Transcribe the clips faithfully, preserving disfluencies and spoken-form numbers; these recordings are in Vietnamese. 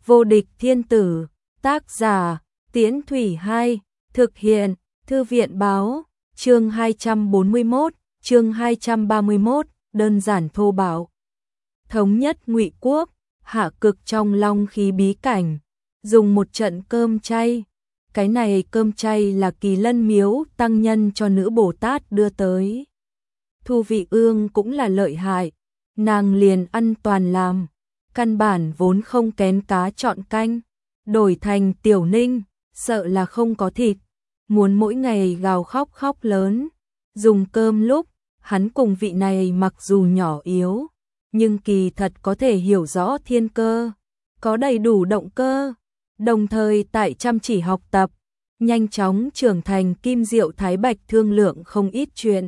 Vô địch thiên tử, tác giả, Tiễn Thủy Hai, thực hiện, Thư viện báo, chương hai trăm bốn mươi mốt, chương hai trăm ba mươi mốt, đơn giản thô bạo. Thống nhất Ngụy Quốc, hạ cực trong long khí bí cảnh, dùng một trận cơm chay. Cái này cơm chay là Kỳ Lân Miếu tăng nhân cho nữ Bồ Tát đưa tới. Thu Vị Ương cũng là lợi hại, nàng liền ăn toàn làm, căn bản vốn không kén cá chọn canh, đổi thành Tiểu Ninh, sợ là không có thịt, muốn mỗi ngày gào khóc khóc lớn. Dùng cơm lúc, hắn cùng vị này mặc dù nhỏ yếu, nhưng kỳ thật có thể hiểu rõ thiên cơ, có đầy đủ động cơ, đồng thời tại chăm chỉ học tập, nhanh chóng trưởng thành Kim Diệu Thái Bạch thương lượng không ít chuyện.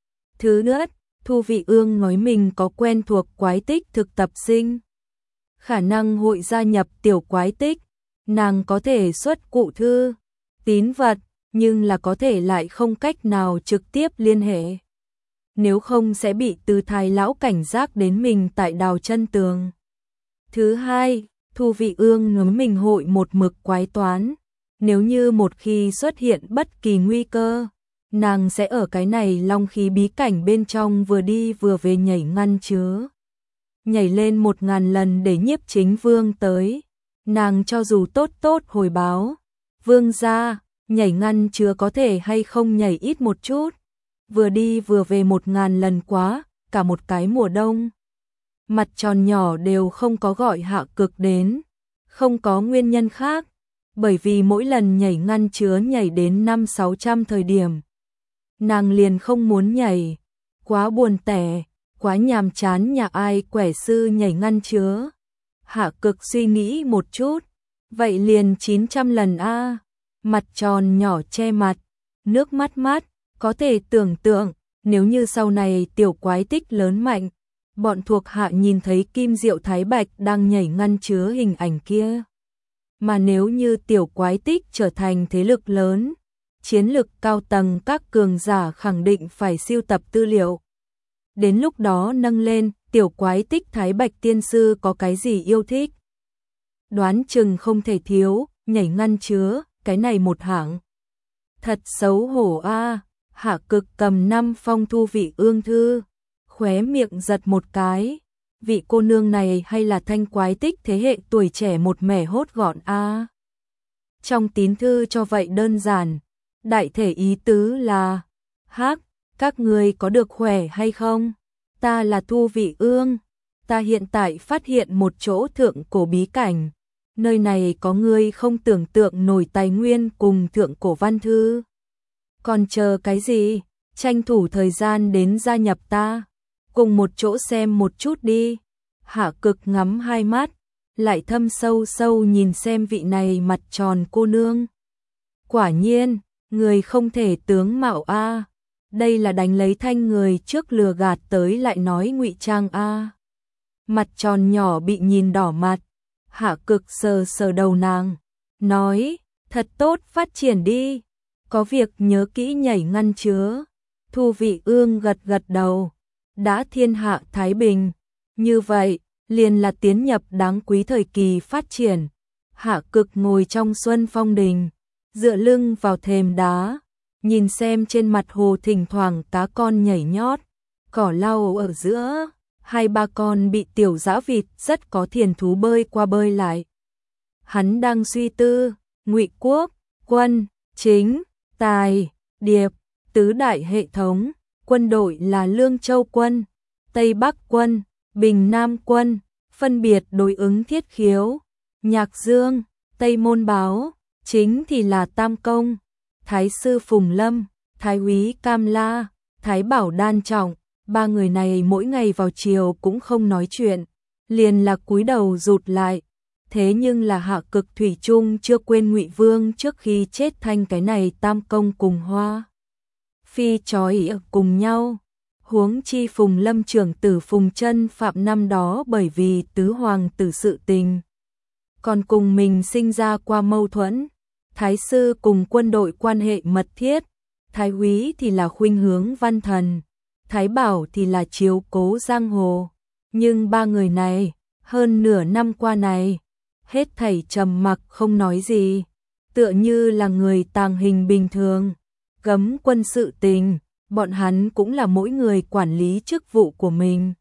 Thứ nhất, Thu Vị Ương nói mình có quen thuộc quái tích thực tập sinh, khả năng hội gia nhập tiểu quái tích, nàng có thể xuất cụ thư, tín vật, nhưng là có thể lại không cách nào trực tiếp liên hệ. Nếu không sẽ bị Từ Thái lão cảnh giác đến mình tại đào chân tường. Thứ hai, Thu Vị Ương nói mình hội một mực quái toán, nếu như một khi xuất hiện bất kỳ nguy cơ, nàng sẽ ở cái này long khí bí cảnh bên trong vừa đi vừa về nhảy ngăn chứa. Nhảy lên một ngàn lần để Nhiếp Chính Vương tới, nàng cho dù tốt tốt hồi báo. Vương gia, nhảy ngăn chứa có thể hay không nhảy ít một chút, vừa đi vừa về một ngàn lần quá, cả một cái mùa đông. Mặt tròn nhỏ đều không có gọi hạ cực đến, không có nguyên nhân khác, bởi vì mỗi lần nhảy ngăn chứa nhảy đến năm sáu trăm thời điểm, nàng liền không muốn nhảy, quá buồn tẻ, quá nhàm chán, nhà ai quẻ sư nhảy ngăn chứa. Hạ cực suy nghĩ một chút, vậy liền chín trăm lần a. Mặt tròn nhỏ che mặt, nước mắt mắt, có thể tưởng tượng, nếu như sau này tiểu quái tích lớn mạnh, bọn thuộc hạ nhìn thấy Kim Diệu Thái Bạch đang nhảy ngăn chứa hình ảnh kia. Mà nếu như tiểu quái tích trở thành thế lực lớn, chiến lực cao tầng, các cường giả khẳng định phải sưu tập tư liệu. Đến lúc đó nâng lên, tiểu quái tích Thái Bạch tiên sư có cái gì yêu thích. Đoán chừng không thể thiếu, nhảy ngăn chứa, cái này một hạng. Thật xấu hổ a. Hạ cực cầm năm phong Thu Vị Ương thư, khóe miệng giật một cái. Vị cô nương này hay là thanh quái tích thế hệ tuổi trẻ một mẻ hốt gọn a. Trong tín thư cho vậy đơn giản, đại thể ý tứ là: hắc, các người có được khỏe hay không? Ta là Thu Vị Ương, ta hiện tại phát hiện một chỗ thượng cổ bí cảnh, nơi này có người không tưởng tượng nổi tài nguyên cùng thượng cổ văn thư. Còn chờ cái gì? Tranh thủ thời gian đến gia nhập ta, cùng một chỗ xem một chút đi. Hạ cực ngắm hai mắt, lại thâm sâu sâu nhìn xem vị này mặt tròn cô nương. Quả nhiên, người không thể tướng mạo a. Đây là đánh lấy thanh người trước lừa gạt tới lại nói ngụy trang a. Mặt tròn nhỏ bị nhìn đỏ mặt, hạ cực sờ sờ đầu nàng, nói: thật tốt, phát triển đi, có việc nhớ kỹ nhảy ngăn chứa. Thu Vị Ương gật gật đầu, đã thiên hạ thái bình, như vậy liền là tiến nhập đáng quý thời kỳ phát triển. Hạ cực ngồi trong Xuân Phong Đình, dựa lưng vào thềm đá, nhìn xem trên mặt hồ thỉnh thoảng cá con nhảy nhót, cỏ lau ở giữa, hai ba con bị tiểu dã vịt rất có thiền thú bơi qua bơi lại. Hắn đang suy tư, Ngụy Quốc, quân, chính, tài, điệp, tứ đại hệ thống, quân đội là Lương Châu quân, Tây Bắc quân, Bình Nam quân, phân biệt đối ứng Thiết Khiếu, Nhạc Dương, Tây Môn Báo, chính thì là Tam Công, Thái sư Phùng Lâm, Thái úy Cam La, Thái bảo Đan Trọng. Ba người này mỗi ngày vào chiều cũng không nói chuyện, liền là cúi đầu rụt lại. Thế nhưng là hạ cực thủy chung chưa quên Ngụy Vương trước khi chết thanh cái này Tam Công cùng Hoa Phi trói ở cùng nhau. Huống chi Phùng Lâm trưởng tử Phùng Chân Phạm năm đó bởi vì tứ hoàng tử sự tình, còn cùng mình sinh ra qua mâu thuẫn. Thái sư cùng quân đội quan hệ mật thiết, Thái úy thì là khuynh hướng văn thần, Thái bảo thì là chiếu cố giang hồ. Nhưng ba người này, hơn nửa năm qua này, hết thảy trầm mặc không nói gì, tựa như là người tàng hình bình thường. Cấm quân sự tình, bọn hắn cũng là mỗi người quản lý chức vụ của mình.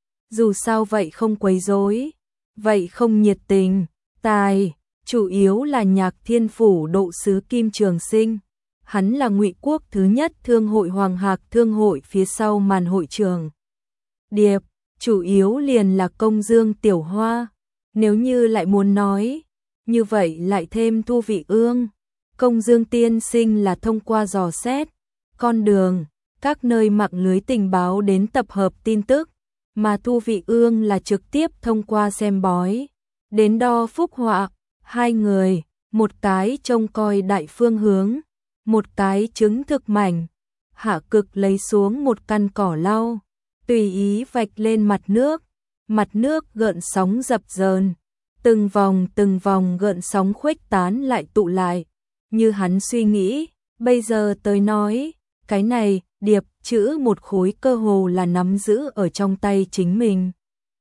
Dù sao vậy không quấy rối, vậy không nhiệt tình, tài, chủ yếu là Nhạc Thiên Phủ độ sứ Kim Trường Sinh. Hắn là Ngụy Quốc thứ nhất thương hội Hoàng Hạc thương hội phía sau màn hội trường. Điệp, chủ yếu liền là Công Dương Tiểu Hoa. Nếu như lại muốn nói, như vậy lại thêm Thu Vị Ương. Công Dương tiên sinh là thông qua dò xét, con đường, các nơi mạng lưới tình báo đến tập hợp tin tức, mà Thu Vị Ương là trực tiếp thông qua xem bói, đến đo phúc họa. Hai người, một cái trông coi đại phương hướng, một cái chứng thực mảnh. Hạ Cực lấy xuống một căn cỏ lau, tùy ý vạch lên mặt nước, mặt nước gợn sóng dập dờn, từng vòng từng vòng gợn sóng khuếch tán lại tụ lại. Như hắn suy nghĩ, bây giờ tới nói, cái này, điệp chữ một khối cơ hồ là nắm giữ ở trong tay chính mình.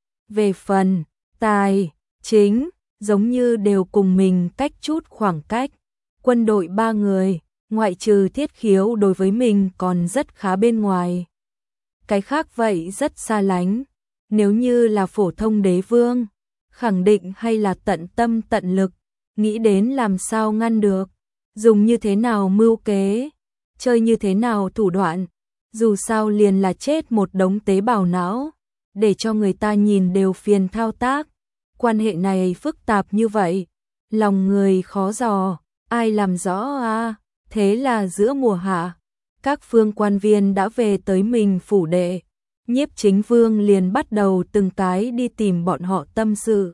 Về phần, tài, chính, giống như đều cùng mình cách chút khoảng cách. Quân đội ba người, ngoại trừ Thiết Khiếu đối với mình còn rất khá bên ngoài. Cái khác vậy rất xa lánh. Nếu như là phổ thông đế vương, khẳng định hay là tận tâm tận lực, nghĩ đến làm sao ngăn được, dùng như thế nào mưu kế, chơi như thế nào thủ đoạn, dù sao liền là chết một đống tế bào não, để cho người ta nhìn đều phiền thao tác. Quan hệ này phức tạp như vậy, lòng người khó dò, ai làm rõ à? Thế là giữa mùa hạ, các phương quan viên đã về tới mình phủ đệ. Nhiếp Chính Vương liền bắt đầu từng cái đi tìm bọn họ tâm sự.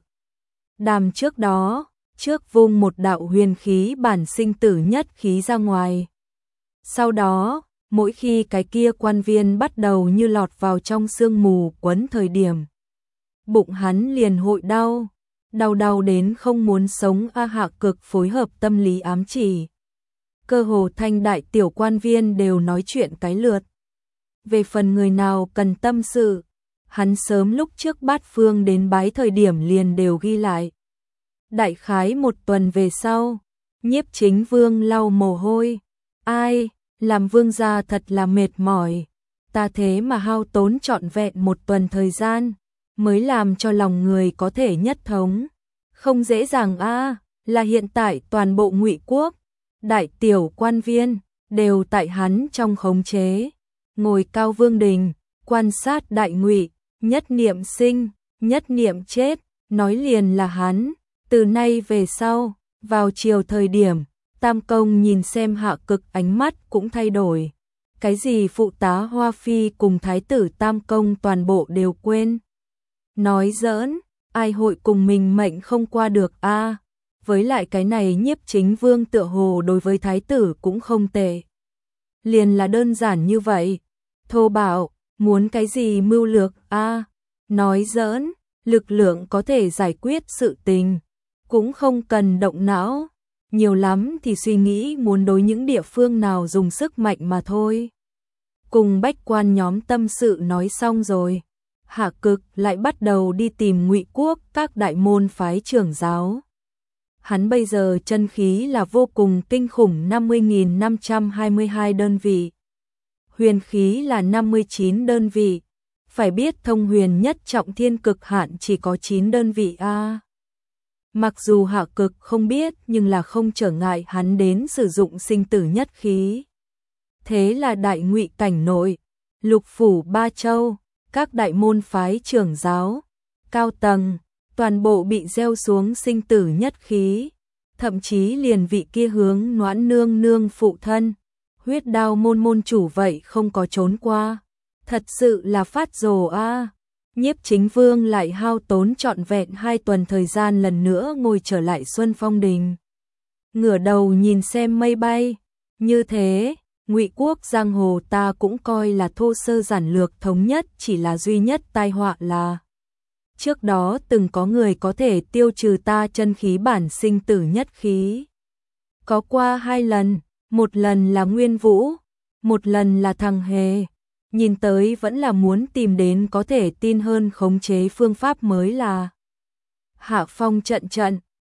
Đàm trước đó, trước vung một đạo huyền khí bản sinh tử nhất khí ra ngoài. Sau đó, mỗi khi cái kia quan viên bắt đầu như lọt vào trong sương mù quấn thời điểm, bụng hắn liền hội đau, đau đau đến không muốn sống. A Hạ Cực phối hợp tâm lý ám chỉ. Cơ hồ thanh đại tiểu quan viên đều nói chuyện cái lượt. Về phần người nào cần tâm sự, hắn sớm lúc trước Bát Phương đến bái thời điểm liền đều ghi lại. Đại khái một tuần về sau, Nhiếp Chính Vương lau mồ hôi. Ai, làm vương gia thật là mệt mỏi. Ta thế mà hao tốn trọn vẹn một tuần thời gian, mới làm cho lòng người có thể nhất thống. Không dễ dàng a, là hiện tại toàn bộ Ngụy Quốc, đại tiểu quan viên, đều tại hắn trong khống chế. Ngồi cao vương đình, quan sát đại Ngụy, nhất niệm sinh, nhất niệm chết, nói liền là hắn. Từ nay về sau, vào chiều thời điểm, Tam Công nhìn xem Hạ Cực ánh mắt cũng thay đổi. Cái gì phụ tá Hoa Phi cùng thái tử Tam Công toàn bộ đều quên. Nói giỡn, ai hội cùng mình mệnh không qua được a? À, với lại cái này Nhiếp Chính Vương tựa hồ đối với thái tử cũng không tệ. Liền là đơn giản như vậy. Thô bạo, muốn cái gì mưu lược a? À, nói giỡn, lực lượng có thể giải quyết sự tình, cũng không cần động não, nhiều lắm thì suy nghĩ muốn đối những địa phương nào dùng sức mạnh mà thôi. Cùng bách quan nhóm tâm sự nói xong rồi, Hạ Cực lại bắt đầu đi tìm Ngụy Quốc các đại môn phái trưởng giáo. Hắn bây giờ chân khí là vô cùng kinh khủng, năm mươi nghìn năm trăm hai mươi hai đơn vị. Huyền khí là năm mươi chín đơn vị. Phải biết thông huyền nhất trọng thiên cực hạn chỉ có chín đơn vị a. À, mặc dù Hạ Cực không biết nhưng là không trở ngại hắn đến sử dụng sinh tử nhất khí. Thế là đại Ngụy cảnh nội, lục phủ ba châu, các đại môn phái trưởng giáo, cao tầng, toàn bộ bị gieo xuống sinh tử nhất khí. Thậm chí liền vị kia hướng Noãn nương nương phụ thân, huyết đao môn môn chủ vậy không có trốn qua. Thật sự là phát rồ a. À. Nhiếp Chính Vương lại hao tốn trọn vẹn hai tuần thời gian lần nữa ngồi trở lại Xuân Phong Đình. Ngửa đầu nhìn xem mây bay, như thế, Ngụy Quốc giang hồ ta cũng coi là thô sơ giản lược thống nhất, chỉ là duy nhất tai họa là trước đó từng có người có thể tiêu trừ ta chân khí bản sinh tử nhất khí. Có qua hai lần, một lần là Nguyên Vũ, một lần là thằng Hề. Nhìn tới vẫn là muốn tìm đến có thể tin hơn khống chế phương pháp mới là Hạ Phong trận trận,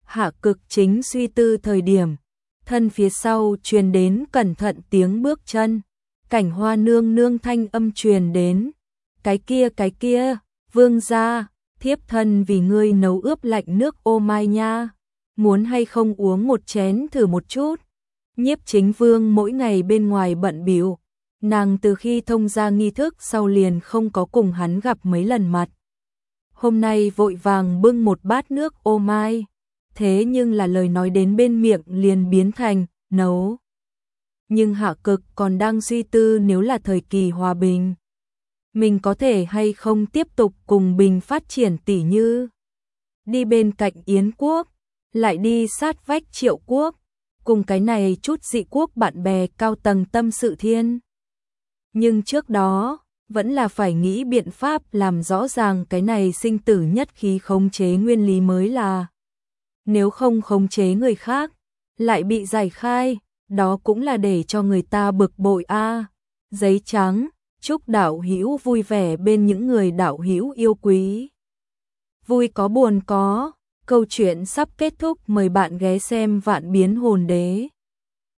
Hạ Cực chính suy tư thời điểm, thân phía sau truyền đến cẩn thận tiếng bước chân, Cảnh Hoa nương nương thanh âm truyền đến, cái kia cái kia, vương gia, thiếp thân vì ngươi nấu ướp lạnh nước ô mai nha, muốn hay không uống một chén thử một chút. Nhiếp Chính Vương mỗi ngày bên ngoài bận bịu, nàng từ khi thông gia nghi thức sau liền không có cùng hắn gặp mấy lần mặt. Hôm nay vội vàng bưng một bát nước ô mai, thế nhưng là lời nói đến bên miệng liền biến thành nấu. Nhưng Hạ Cực còn đang suy tư nếu là thời kỳ hòa bình, mình có thể hay không tiếp tục cùng Bình phát triển tỉ như đi bên cạnh Yến quốc, lại đi sát vách Triệu quốc, cùng cái này chút dị quốc bạn bè cao tầng tâm sự thiên. Nhưng trước đó, vẫn là phải nghĩ biện pháp làm rõ ràng cái này sinh tử nhất khí khống chế nguyên lý mới là. Nếu không khống chế người khác, lại bị giải khai, đó cũng là để cho người ta bực bội a. Giấy trắng, chúc đạo hữu vui vẻ bên những người đạo hữu yêu quý. Vui có buồn có, câu chuyện sắp kết thúc, mời bạn ghé xem Vạn Biến Hồn Đế.